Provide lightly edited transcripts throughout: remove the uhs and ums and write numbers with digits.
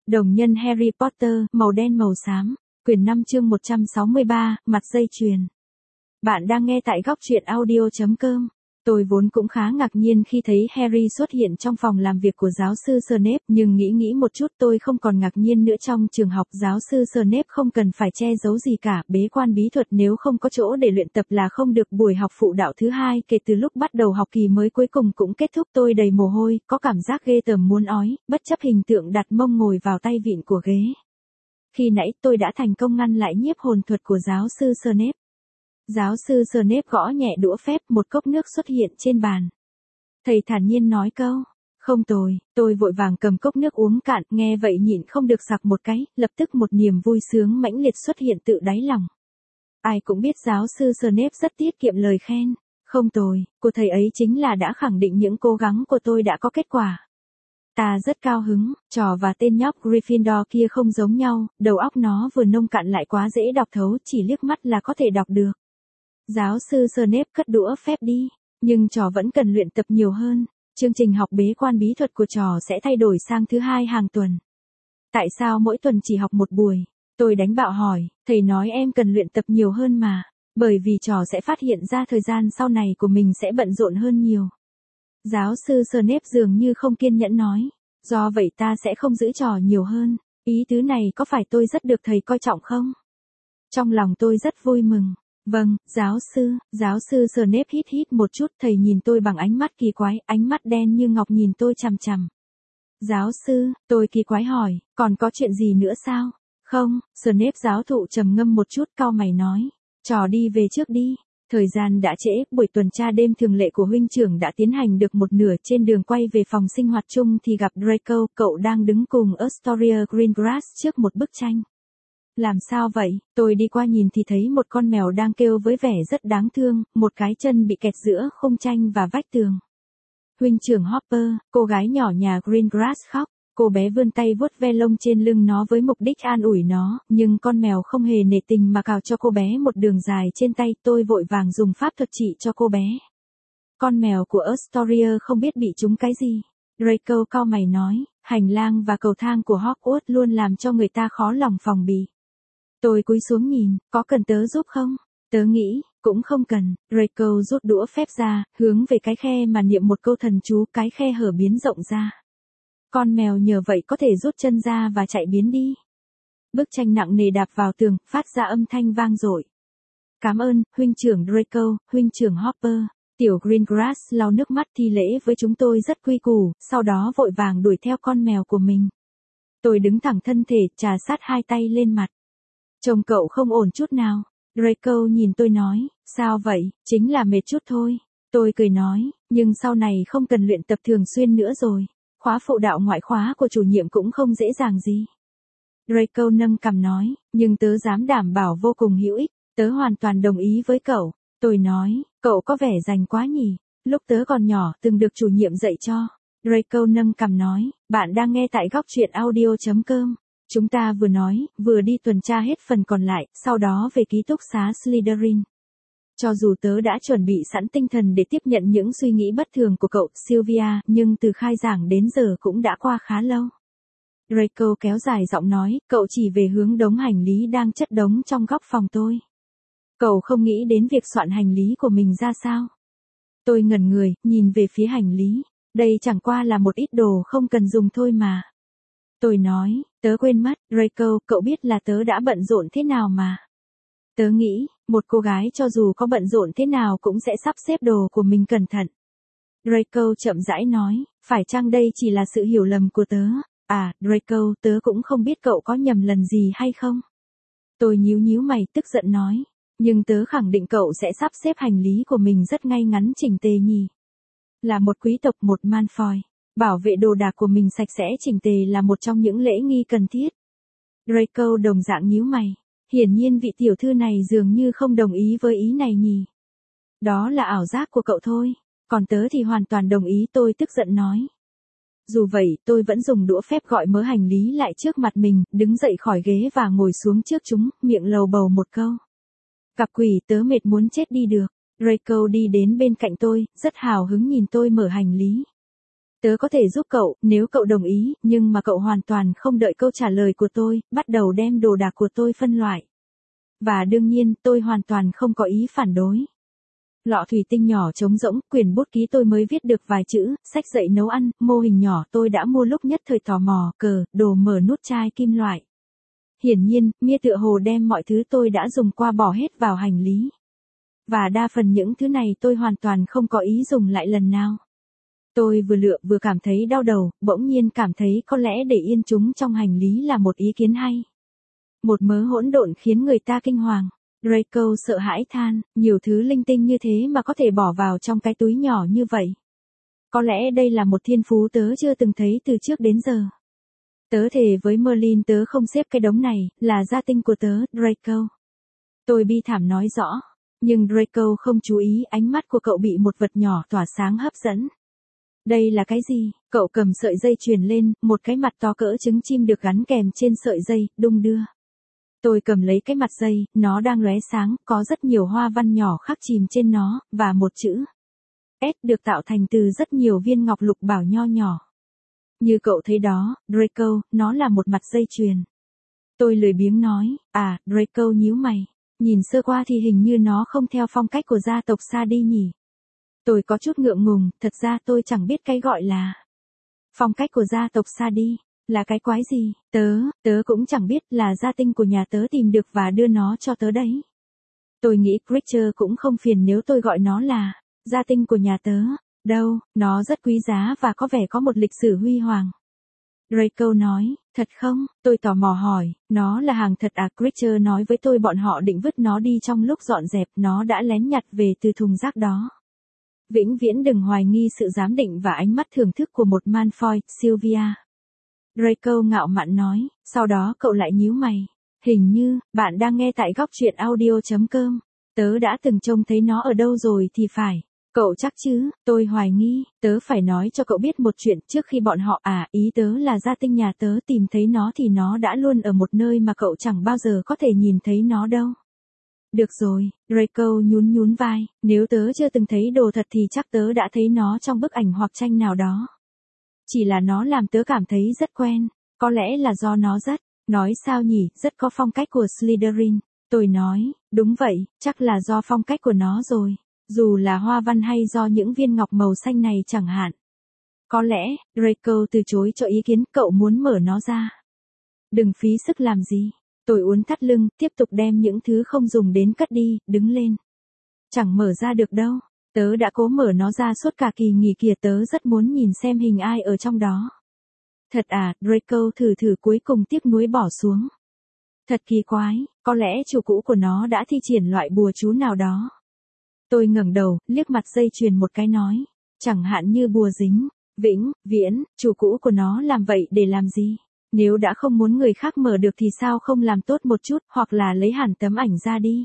Đồng nhân Harry Potter, màu đen màu xám, quyển 5 chương 163, mặt dây chuyền. Bạn đang nghe tại góc truyện audio.com. Tôi vốn cũng khá ngạc nhiên khi thấy Harry xuất hiện trong phòng làm việc của giáo sư Snape, nhưng nghĩ một chút tôi không còn ngạc nhiên nữa. Trong trường học, giáo sư Snape không cần phải che giấu gì cả, bế quan bí thuật nếu không có chỗ để luyện tập là không được. Buổi học phụ đạo thứ hai kể từ lúc bắt đầu học kỳ mới cuối cùng cũng kết thúc. Tôi đầy mồ hôi, có cảm giác ghê tởm muốn ói, bất chấp hình tượng đặt mông ngồi vào tay vịn của ghế. Khi nãy tôi đã thành công ngăn lại nhiếp hồn thuật của giáo sư Snape. Giáo sư Snape gõ nhẹ đũa phép, một cốc nước xuất hiện trên bàn. Thầy thản nhiên nói câu, không tồi. Tôi vội vàng cầm cốc nước uống cạn, nghe vậy nhịn không được sặc một cái, lập tức một niềm vui sướng mãnh liệt xuất hiện tự đáy lòng. Ai cũng biết giáo sư Snape rất tiết kiệm lời khen. Không tồi, của thầy ấy chính là đã khẳng định những cố gắng của tôi đã có kết quả. Ta rất cao hứng, trò và tên nhóc Gryffindor kia không giống nhau, đầu óc nó vừa nông cạn lại quá dễ đọc thấu, chỉ liếc mắt là có thể đọc được. Giáo sư Snape cất đũa phép đi, nhưng trò vẫn cần luyện tập nhiều hơn. Chương trình học bế quan bí thuật của trò sẽ thay đổi sang thứ hai hàng tuần. Tại sao mỗi tuần chỉ học một buổi? Tôi đánh bạo hỏi, thầy nói em cần luyện tập nhiều hơn mà, bởi vì trò sẽ phát hiện ra thời gian sau này của mình sẽ bận rộn hơn nhiều. Giáo sư Snape dường như không kiên nhẫn nói, do vậy ta sẽ không giữ trò nhiều hơn. Ý tứ này có phải tôi rất được thầy coi trọng không? Trong lòng tôi rất vui mừng. Vâng, giáo sư Snape hít một chút, thầy nhìn tôi bằng ánh mắt kỳ quái, ánh mắt đen như ngọc nhìn tôi chằm chằm. Giáo sư, tôi kỳ quái hỏi, còn có chuyện gì nữa sao? Không, Snape giáo thụ trầm ngâm một chút, cau mày nói, trò đi về trước đi. Thời gian đã trễ, buổi tuần tra đêm thường lệ của huynh trưởng đã tiến hành được một nửa. Trên đường quay về phòng sinh hoạt chung thì gặp Draco, cậu đang đứng cùng Astoria Greengrass trước một bức tranh. Làm sao vậy? Tôi đi qua nhìn thì thấy một con mèo đang kêu với vẻ rất đáng thương, một cái chân bị kẹt giữa khung tranh và vách tường. Huynh trưởng Hopper, cô gái nhỏ nhà Greengrass khóc. Cô bé vươn tay vuốt ve lông trên lưng nó với mục đích an ủi nó, nhưng con mèo không hề nể tình mà cào cho cô bé một đường dài trên tay. Tôi vội vàng dùng pháp thuật trị cho cô bé. Con mèo của Astoria không biết bị trúng cái gì. Draco cau mày nói, hành lang và cầu thang của Hogwarts luôn làm cho người ta khó lòng phòng bị. Tôi cúi xuống nhìn, có cần tớ giúp không? Tớ nghĩ, cũng không cần. Draco rút đũa phép ra, hướng về cái khe mà niệm một câu thần chú, cái khe hở biến rộng ra. Con mèo nhờ vậy có thể rút chân ra và chạy biến đi. Bức tranh nặng nề đạp vào tường, phát ra âm thanh vang dội. Cảm ơn, huynh trưởng Draco, huynh trưởng Hopper. Tiểu Greengrass lau nước mắt thi lễ với chúng tôi rất quy củ, sau đó vội vàng đuổi theo con mèo của mình. Tôi đứng thẳng thân thể, trà sát hai tay lên mặt. Trông cậu không ổn chút nào. Draco nhìn tôi nói, sao vậy, chính là mệt chút thôi. Tôi cười nói, nhưng sau này không cần luyện tập thường xuyên nữa rồi. Khóa phụ đạo ngoại khóa của chủ nhiệm cũng không dễ dàng gì. Draco nâng cằm nói, nhưng tớ dám đảm bảo vô cùng hữu ích, tớ hoàn toàn đồng ý với cậu. Tôi nói, cậu có vẻ rành quá nhỉ, lúc tớ còn nhỏ từng được chủ nhiệm dạy cho. Draco nâng cằm nói, bạn đang nghe tại góc truyện audio.com. Chúng ta vừa nói, vừa đi tuần tra hết phần còn lại, sau đó về ký túc xá Slytherin. Cho dù tớ đã chuẩn bị sẵn tinh thần để tiếp nhận những suy nghĩ bất thường của cậu, Sylvia, nhưng từ khai giảng đến giờ cũng đã qua khá lâu. Draco kéo dài giọng nói, cậu chỉ về hướng đống hành lý đang chất đống trong góc phòng tôi. Cậu không nghĩ đến việc soạn hành lý của mình ra sao? Tôi ngẩn người, nhìn về phía hành lý. Đây chẳng qua là một ít đồ không cần dùng thôi mà. Tôi nói, tớ quên mất, Draco, cậu biết là tớ đã bận rộn thế nào mà. Tớ nghĩ, một cô gái cho dù có bận rộn thế nào cũng sẽ sắp xếp đồ của mình cẩn thận. Draco chậm rãi nói, phải chăng đây chỉ là sự hiểu lầm của tớ? À, Draco, tớ cũng không biết cậu có nhầm lần gì hay không. Tôi nhíu mày tức giận nói, nhưng tớ khẳng định cậu sẽ sắp xếp hành lý của mình rất ngay ngắn chỉnh tề nhỉ. Là một quý tộc, một Malfoy, bảo vệ đồ đạc của mình sạch sẽ chỉnh tề là một trong những lễ nghi cần thiết. Draco đồng dạng nhíu mày. Hiển nhiên vị tiểu thư này dường như không đồng ý với ý này nhỉ. Đó là ảo giác của cậu thôi, còn tớ thì hoàn toàn đồng ý. Tôi tức giận nói. Dù vậy, tôi vẫn dùng đũa phép gọi mớ hành lý lại trước mặt mình, đứng dậy khỏi ghế và ngồi xuống trước chúng, miệng lầu bầu một câu. Gặp quỷ, tớ mệt muốn chết đi được. Draco đi đến bên cạnh tôi, rất hào hứng nhìn tôi mở hành lý. Tớ có thể giúp cậu, nếu cậu đồng ý, nhưng mà cậu hoàn toàn không đợi câu trả lời của tôi, bắt đầu đem đồ đạc của tôi phân loại. Và đương nhiên, tôi hoàn toàn không có ý phản đối. Lọ thủy tinh nhỏ trống rỗng, quyển bút ký tôi mới viết được vài chữ, sách dạy nấu ăn, mô hình nhỏ tôi đã mua lúc nhất thời tò mò, cờ, đồ mở nút chai kim loại. Hiển nhiên, Mia tựa hồ đem mọi thứ tôi đã dùng qua bỏ hết vào hành lý. Và đa phần những thứ này tôi hoàn toàn không có ý dùng lại lần nào. Tôi vừa lựa vừa cảm thấy đau đầu, bỗng nhiên cảm thấy có lẽ để yên chúng trong hành lý là một ý kiến hay. Một mớ hỗn độn khiến người ta kinh hoàng. Draco sợ hãi than, nhiều thứ linh tinh như thế mà có thể bỏ vào trong cái túi nhỏ như vậy. Có lẽ đây là một thiên phú tớ chưa từng thấy từ trước đến giờ. Tớ thề với Merlin tớ không xếp cái đống này, là gia tinh của tớ, Draco. Tôi bi thảm nói rõ, nhưng Draco không chú ý, ánh mắt của cậu bị một vật nhỏ tỏa sáng hấp dẫn. Đây là cái gì? Cậu cầm sợi dây chuyền lên, một cái mặt to cỡ trứng chim được gắn kèm trên sợi dây, đung đưa. Tôi cầm lấy cái mặt dây, nó đang lóe sáng, có rất nhiều hoa văn nhỏ khắc chìm trên nó, và một chữ S được tạo thành từ rất nhiều viên ngọc lục bảo nho nhỏ. Như cậu thấy đó, Draco, nó là một mặt dây chuyền. Tôi lười biếng nói, Draco nhíu mày. Nhìn sơ qua thì hình như nó không theo phong cách của gia tộc Sa đi nhỉ. Tôi có chút ngượng ngùng, thật ra tôi chẳng biết cái gọi là phong cách của gia tộc Sa đi. Là cái quái gì? Tớ cũng chẳng biết, là gia tinh của nhà tớ tìm được và đưa nó cho tớ đấy. Tôi nghĩ Creature cũng không phiền nếu tôi gọi nó là gia tinh của nhà tớ. Đâu, nó rất quý giá và có vẻ có một lịch sử huy hoàng. Draco nói, thật không? Tôi tò mò hỏi, nó là hàng thật à? Creature nói với tôi bọn họ định vứt nó đi trong lúc dọn dẹp, nó đã lén nhặt về từ thùng rác đó. Vĩnh viễn đừng hoài nghi sự giám định và ánh mắt thưởng thức của một Malfoy, Sylvia. Draco ngạo mạn nói, sau đó cậu lại nhíu mày. Hình như, bạn đang nghe tại góc truyện audio.com. Tớ đã từng trông thấy nó ở đâu rồi thì phải. Cậu chắc chứ? Tôi hoài nghi, tớ phải nói cho cậu biết một chuyện, trước khi bọn họ ý tớ là gia tinh nhà tớ tìm thấy nó thì nó đã luôn ở một nơi mà cậu chẳng bao giờ có thể nhìn thấy nó đâu. Được rồi, Draco nhún vai, nếu tớ chưa từng thấy đồ thật thì chắc tớ đã thấy nó trong bức ảnh hoặc tranh nào đó. Chỉ là nó làm tớ cảm thấy rất quen, có lẽ là do nó nói sao nhỉ, rất có phong cách của Slytherin. Tôi nói, đúng vậy, chắc là do phong cách của nó rồi, dù là hoa văn hay do những viên ngọc màu xanh này chẳng hạn. Có lẽ, Draco từ chối cho ý kiến, cậu muốn mở nó ra. Đừng phí sức làm gì. Tôi uốn thắt lưng, tiếp tục đem những thứ không dùng đến cất đi, đứng lên. Chẳng mở ra được đâu. Tớ đã cố mở nó ra suốt cả kỳ nghỉ kìa, tớ rất muốn nhìn xem hình ai ở trong đó. Thật à? Draco thử cuối cùng tiếc nuối bỏ xuống. Thật kỳ quái, có lẽ chủ cũ của nó đã thi triển loại bùa chú nào đó. Tôi ngẩng đầu, liếc mặt dây chuyền một cái nói. Chẳng hạn như bùa dính, vĩnh, viễn, chủ cũ của nó làm vậy để làm gì? Nếu đã không muốn người khác mở được thì sao không làm tốt một chút, hoặc là lấy hẳn tấm ảnh ra đi.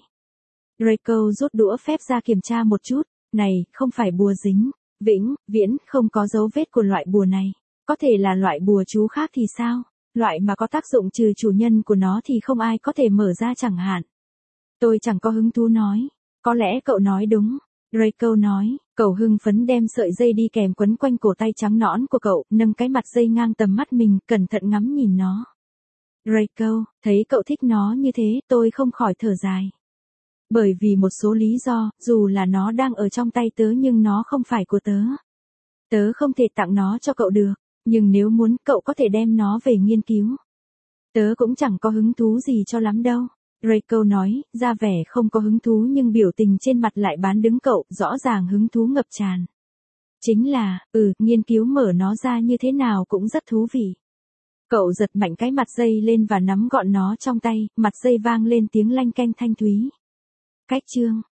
Draco rút đũa phép ra kiểm tra một chút. Này, không phải bùa dính, vĩnh, viễn, không có dấu vết của loại bùa này. Có thể là loại bùa chú khác thì sao? Loại mà có tác dụng trừ chủ nhân của nó thì không ai có thể mở ra chẳng hạn. Tôi chẳng có hứng thú nói. Có lẽ cậu nói đúng. Draco nói, cậu hưng phấn đem sợi dây đi kèm quấn quanh cổ tay trắng nõn của cậu, nâng cái mặt dây ngang tầm mắt mình, cẩn thận ngắm nhìn nó. Draco, thấy cậu thích nó như thế, tôi không khỏi thở dài. Bởi vì một số lý do, dù là nó đang ở trong tay tớ nhưng nó không phải của tớ. Tớ không thể tặng nó cho cậu được, nhưng nếu muốn cậu có thể đem nó về nghiên cứu. Tớ cũng chẳng có hứng thú gì cho lắm đâu. Draco nói, ra vẻ không có hứng thú nhưng biểu tình trên mặt lại bán đứng cậu, rõ ràng hứng thú ngập tràn. Chính là, nghiên cứu mở nó ra như thế nào cũng rất thú vị. Cậu giật mạnh cái mặt dây lên và nắm gọn nó trong tay, mặt dây vang lên tiếng lanh canh thanh thúy. Cách chương,